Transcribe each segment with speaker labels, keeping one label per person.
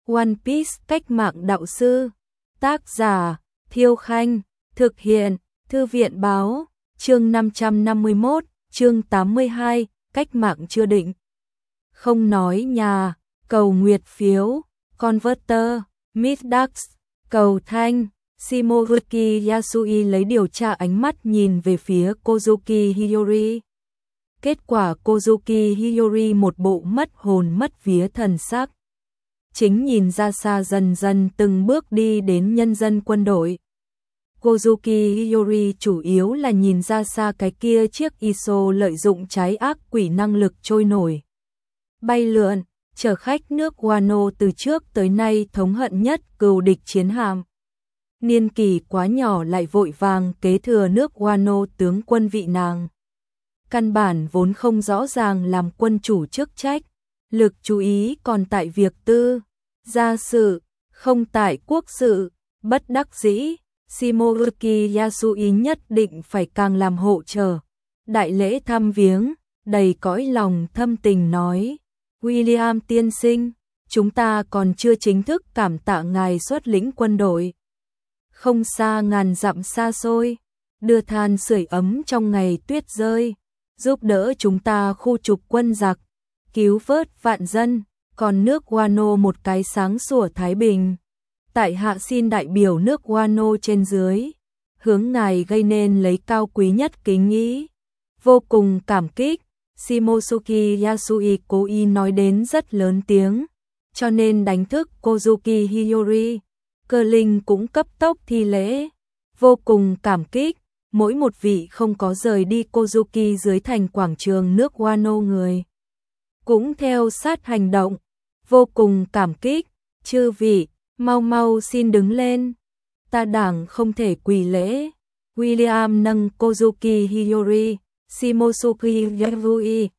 Speaker 1: One Piece cách mạng đạo sư. Tác giả Thiêu Khanh. Thực hiện Thư viện Báo. Chương 551, chương 82, cách mạng chưa định. Không nói nhà, cầu nguyệt phiếu, Converter, Midax, cầu thanh. Shimozuki Yasui lấy điều tra ánh mắt nhìn về phía Kozuki Hiyori. Kết quả Kozuki Hiyori một bộ mất hồn mất vía thần sắc. Chính nhìn ra xa dần dần từng bước đi đến nhân dân quân đội. Kozuki Hiyori chủ yếu là nhìn ra xa cái kia chiếc Iso lợi dụng trái ác quỷ năng lực trôi nổi. Bay lượn, chở khách nước Wano từ trước tới nay thống hận nhất cừu địch chiến hạm. Niên kỷ quá nhỏ lại vội vàng kế thừa nước Wano tướng quân vị nàng. Căn bản vốn không rõ ràng làm quân chủ chức trách, lực chú ý còn tại việc tư, gia sự, không tại quốc sự, bất đắc dĩ. Shimozuki Yasui nhất định phải càng làm hộ trợ. Đại lễ thăm viếng, đầy cõi lòng thâm tình nói, William tiên sinh, chúng ta còn chưa chính thức cảm tạ ngài xuất lĩnh quân đội. Không xa ngàn dặm xa xôi, đưa than sưởi ấm trong ngày tuyết rơi, giúp đỡ chúng ta khu trục quân giặc, cứu vớt vạn dân, còn nước Wano một cái sáng sủa thái bình. Tại hạ xin đại biểu nước Wano trên dưới, hướng ngài gây nên lấy cao quý nhất kính ý. Vô cùng cảm kích, Shimozuki Yasui cố ý nói đến rất lớn tiếng, cho nên đánh thức Kozuki Hiyori. Cơ linh cũng cấp tốc thi lễ, vô cùng cảm kích, mỗi một vị không có rời đi Kozuki dưới thành quảng trường nước Wano người. Cũng theo sát hành động, vô cùng cảm kích, chư vị, mau mau xin đứng lên, ta đảng không thể quỳ lễ. William nâng Kozuki Hiyori, Shimozuki Yasui,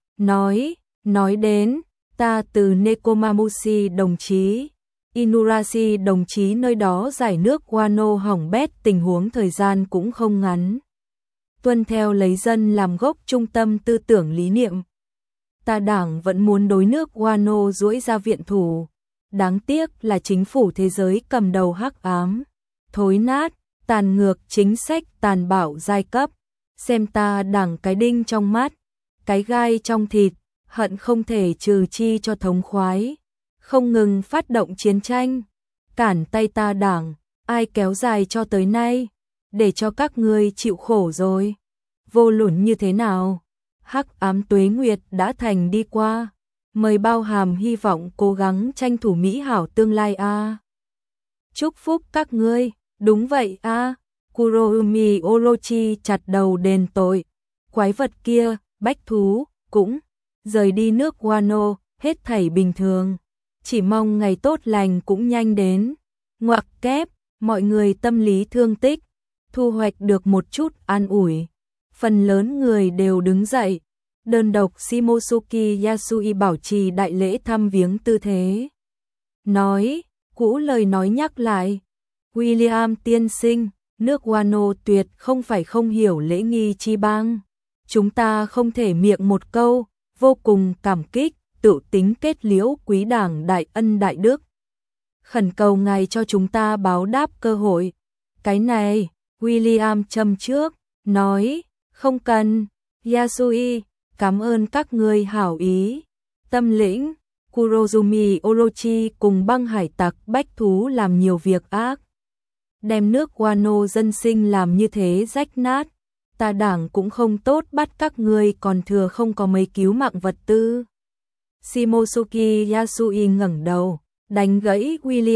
Speaker 1: nói đến, ta từ Nekomamushi đồng chí. Inurashi đồng chí nơi đó giải nước Wano hỏng bét tình huống thời gian cũng không ngắn. Tuân theo lấy dân làm gốc trung tâm tư tưởng lý niệm. Ta đảng vẫn muốn đối nước Wano duỗi ra viện thủ. Đáng tiếc là chính phủ thế giới cầm đầu hắc ám, thối nát, tàn ngược chính sách tàn bạo giai cấp. Xem ta đảng cái đinh trong mắt, cái gai trong thịt, hận không thể trừ chi cho thống khoái. Không ngừng phát động chiến tranh, cản tay ta đảng, ai kéo dài cho tới nay, để cho các ngươi chịu khổ rồi. Vô luận như thế nào, hắc ám tuế nguyệt đã thành đi qua, mời bao hàm hy vọng cố gắng tranh thủ mỹ hảo tương lai a. Chúc phúc các ngươi, đúng vậy a. Kuroumi Orochi chặt đầu đền tội, quái vật kia, bách thú, cũng rời đi nước Wano, hết thảy bình thường. Chỉ mong ngày tốt lành cũng nhanh đến. Ngoặc kép, mọi người tâm lý thương tích, thu hoạch được một chút an ủi. Phần lớn người đều đứng dậy. Đơn độc Shimozuki Yasui bảo trì đại lễ thăm viếng tư thế. Nói, cũ lời nói nhắc lại. William tiên sinh, nước Wano tuyệt không phải không hiểu lễ nghi chi bang. Chúng ta không thể miệng một câu, vô cùng cảm kích. Tự tính kết liễu quý đảng đại ân đại đức. Khẩn cầu ngài cho chúng ta báo đáp cơ hội. Cái này, William châm trước, nói, không cần, Yasui, cảm ơn các ngươi hảo ý. Tâm lĩnh, Kurozumi Orochi cùng băng hải tặc bách thú làm nhiều việc ác. Đem nước Wano dân sinh làm như thế rách nát. Ta đảng cũng không tốt bắt các ngươi còn thừa không có mấy cứu mạng vật tư. Shimozuki Yasui ngẩng đầu, đánh gãy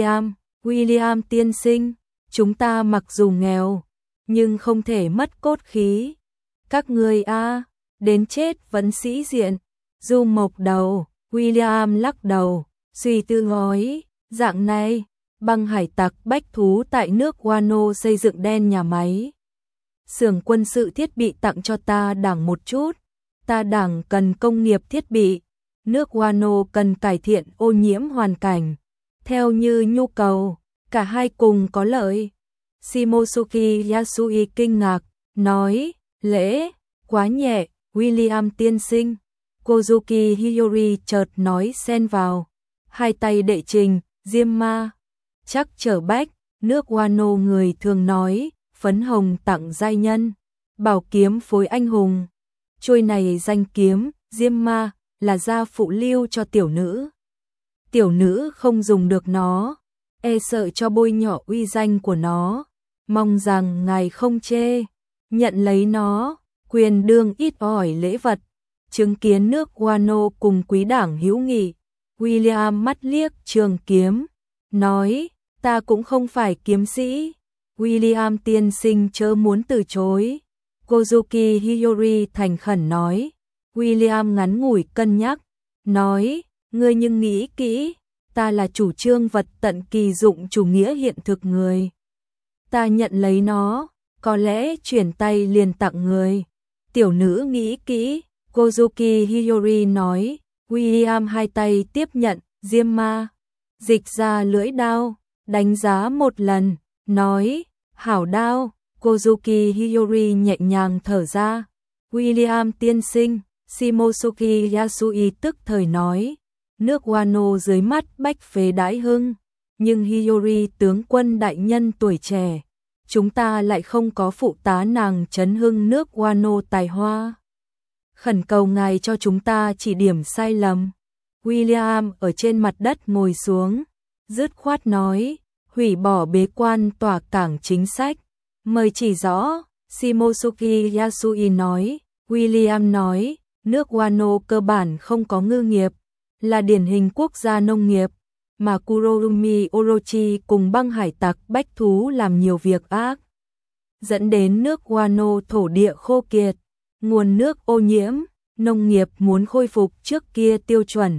Speaker 1: William tiên sinh, chúng ta mặc dù nghèo, nhưng không thể mất cốt khí. Các ngươi đến chết vẫn sĩ diện. Du mộc đầu, William lắc đầu, suy tư nói, dạng này, băng hải tặc bách thú tại nước Wano xây dựng đen nhà máy. Xưởng quân sự thiết bị tặng cho ta đảng một chút, ta đảng cần công nghiệp thiết bị. Nước Wano cần cải thiện ô nhiễm hoàn cảnh, theo như nhu cầu, cả hai cùng có lợi. Shimozuki Yasui kinh ngạc, nói, lễ, quá nhẹ, William tiên sinh. Kozuki Hiyori chợt nói xen vào, hai tay đệ trình, diêm ma, chắc trở bách, nước Wano người thường nói, phấn hồng tặng giai nhân, bảo kiếm phối anh hùng. Trôi này danh kiếm, diêm ma, là gia phụ lưu cho tiểu nữ. Tiểu nữ không dùng được nó, e sợ cho bôi nhọ uy danh của nó, mong rằng ngài không chê, nhận lấy nó, quyền đương ít ỏi lễ vật. Chứng kiến nước Wano cùng quý đảng hữu nghị, William mắt liếc trường kiếm, nói, ta cũng không phải kiếm sĩ. William tiên sinh chớ muốn từ chối. Kozuki Hiyori thành khẩn nói. William ngắn ngủi cân nhắc, nói, ngươi nhưng nghĩ kỹ, ta là chủ trương vật tận kỳ dụng chủ nghĩa hiện thực người. Ta nhận lấy nó, có lẽ chuyển tay liền tặng người. Tiểu nữ nghĩ kỹ, Kozuki Hiyori nói. William hai tay tiếp nhận, diêm ma, dịch ra lưỡi đao, đánh giá một lần, nói, hảo đao. Kozuki Hiyori nhẹ nhàng thở ra. William tiên sinh, Shimosuke Yasui tức thời nói, nước Wano dưới mắt bách phế đãi hưng, nhưng Hiyori tướng quân đại nhân tuổi trẻ, chúng ta lại không có phụ tá nàng trấn hưng nước Wano tài hoa. Khẩn cầu ngài cho chúng ta chỉ điểm sai lầm. William ở trên mặt đất ngồi xuống, dứt khoát nói, hủy bỏ bế quan tỏa cảng chính sách, mời chỉ rõ. Shimosuke Yasui nói. William nói, nước Wano cơ bản không có ngư nghiệp, là điển hình quốc gia nông nghiệp, mà Kurorumi Orochi cùng băng hải tặc bách thú làm nhiều việc ác, dẫn đến nước Wano thổ địa khô kiệt, nguồn nước ô nhiễm, nông nghiệp muốn khôi phục trước kia tiêu chuẩn,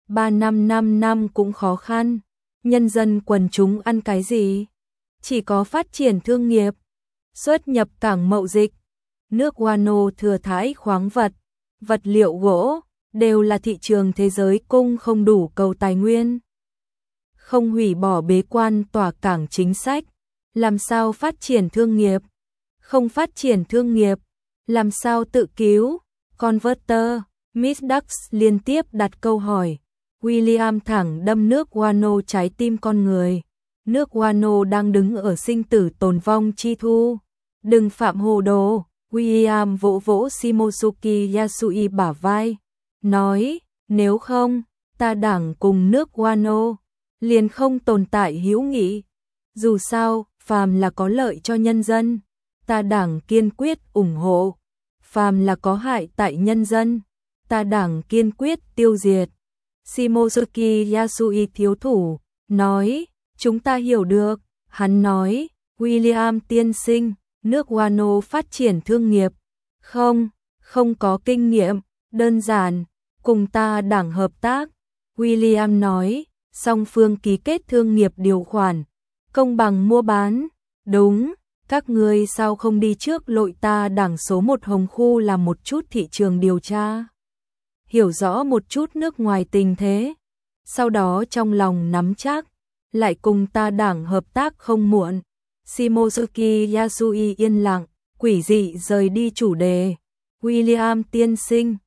Speaker 1: 5 năm cũng khó khăn. Nhân dân quần chúng ăn cái gì? Chỉ có phát triển thương nghiệp, xuất nhập cảng mậu dịch. Nước Wano thừa thãi khoáng vật, vật liệu gỗ, đều là thị trường thế giới cung không đủ cầu tài nguyên. Không hủy bỏ bế quan tỏa cảng chính sách, làm sao phát triển thương nghiệp? Không phát triển thương nghiệp, làm sao tự cứu? Converter, Miss Dux liên tiếp đặt câu hỏi. William thẳng đâm nước Wano trái tim con người. Nước Wano đang đứng ở sinh tử tồn vong chi thu. Đừng phạm hồ đồ. William vỗ vỗ Shimosuke Yasui bả vai, nói, nếu không, ta đảng cùng nước Wano liền không tồn tại hữu nghị. Dù sao, phàm là có lợi cho nhân dân, ta đảng kiên quyết ủng hộ. Phàm là có hại tại nhân dân, ta đảng kiên quyết tiêu diệt. Shimosuke Yasui thiếu thủ, nói, chúng ta hiểu được. Hắn nói, William tiên sinh, nước Wano phát triển thương nghiệp, không có kinh nghiệm, đơn giản, cùng ta đảng hợp tác. William nói, song phương ký kết thương nghiệp điều khoản, công bằng mua bán. Đúng, các ngươi sao không đi trước lội ta đảng số 1 Hồng Khu làm một chút thị trường điều tra, hiểu rõ một chút nước ngoài tình thế, sau đó trong lòng nắm chắc, lại cùng ta đảng hợp tác không muộn. Shimosuke Yasui yên lặng, quỷ dị rời đi chủ đề. William tiên sinh,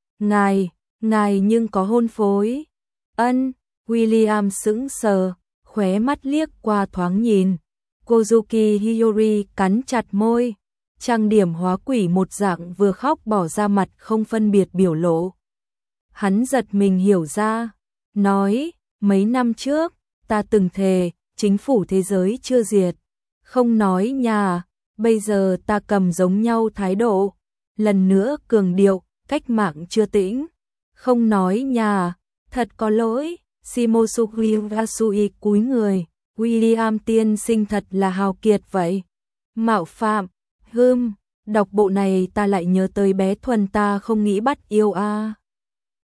Speaker 1: ngài nhưng có hôn phối. Ân, William sững sờ, khóe mắt liếc qua thoáng nhìn. Kozuki Hiyori cắn chặt môi, trang điểm hóa quỷ một dạng vừa khóc bỏ ra mặt không phân biệt biểu lộ. Hắn giật mình hiểu ra, nói, mấy năm trước, ta từng thề, chính phủ thế giới chưa diệt. Không nói nhà, bây giờ ta cầm giống nhau thái độ, lần nữa cường điệu, cách mạng chưa tĩnh. Không nói nhà, thật có lỗi. Shimosuke Yasui cúi người, William tiên sinh thật là hào kiệt vậy. Mạo phạm, đọc bộ này ta lại nhớ tới bé Thuần ta không nghĩ bắt yêu a.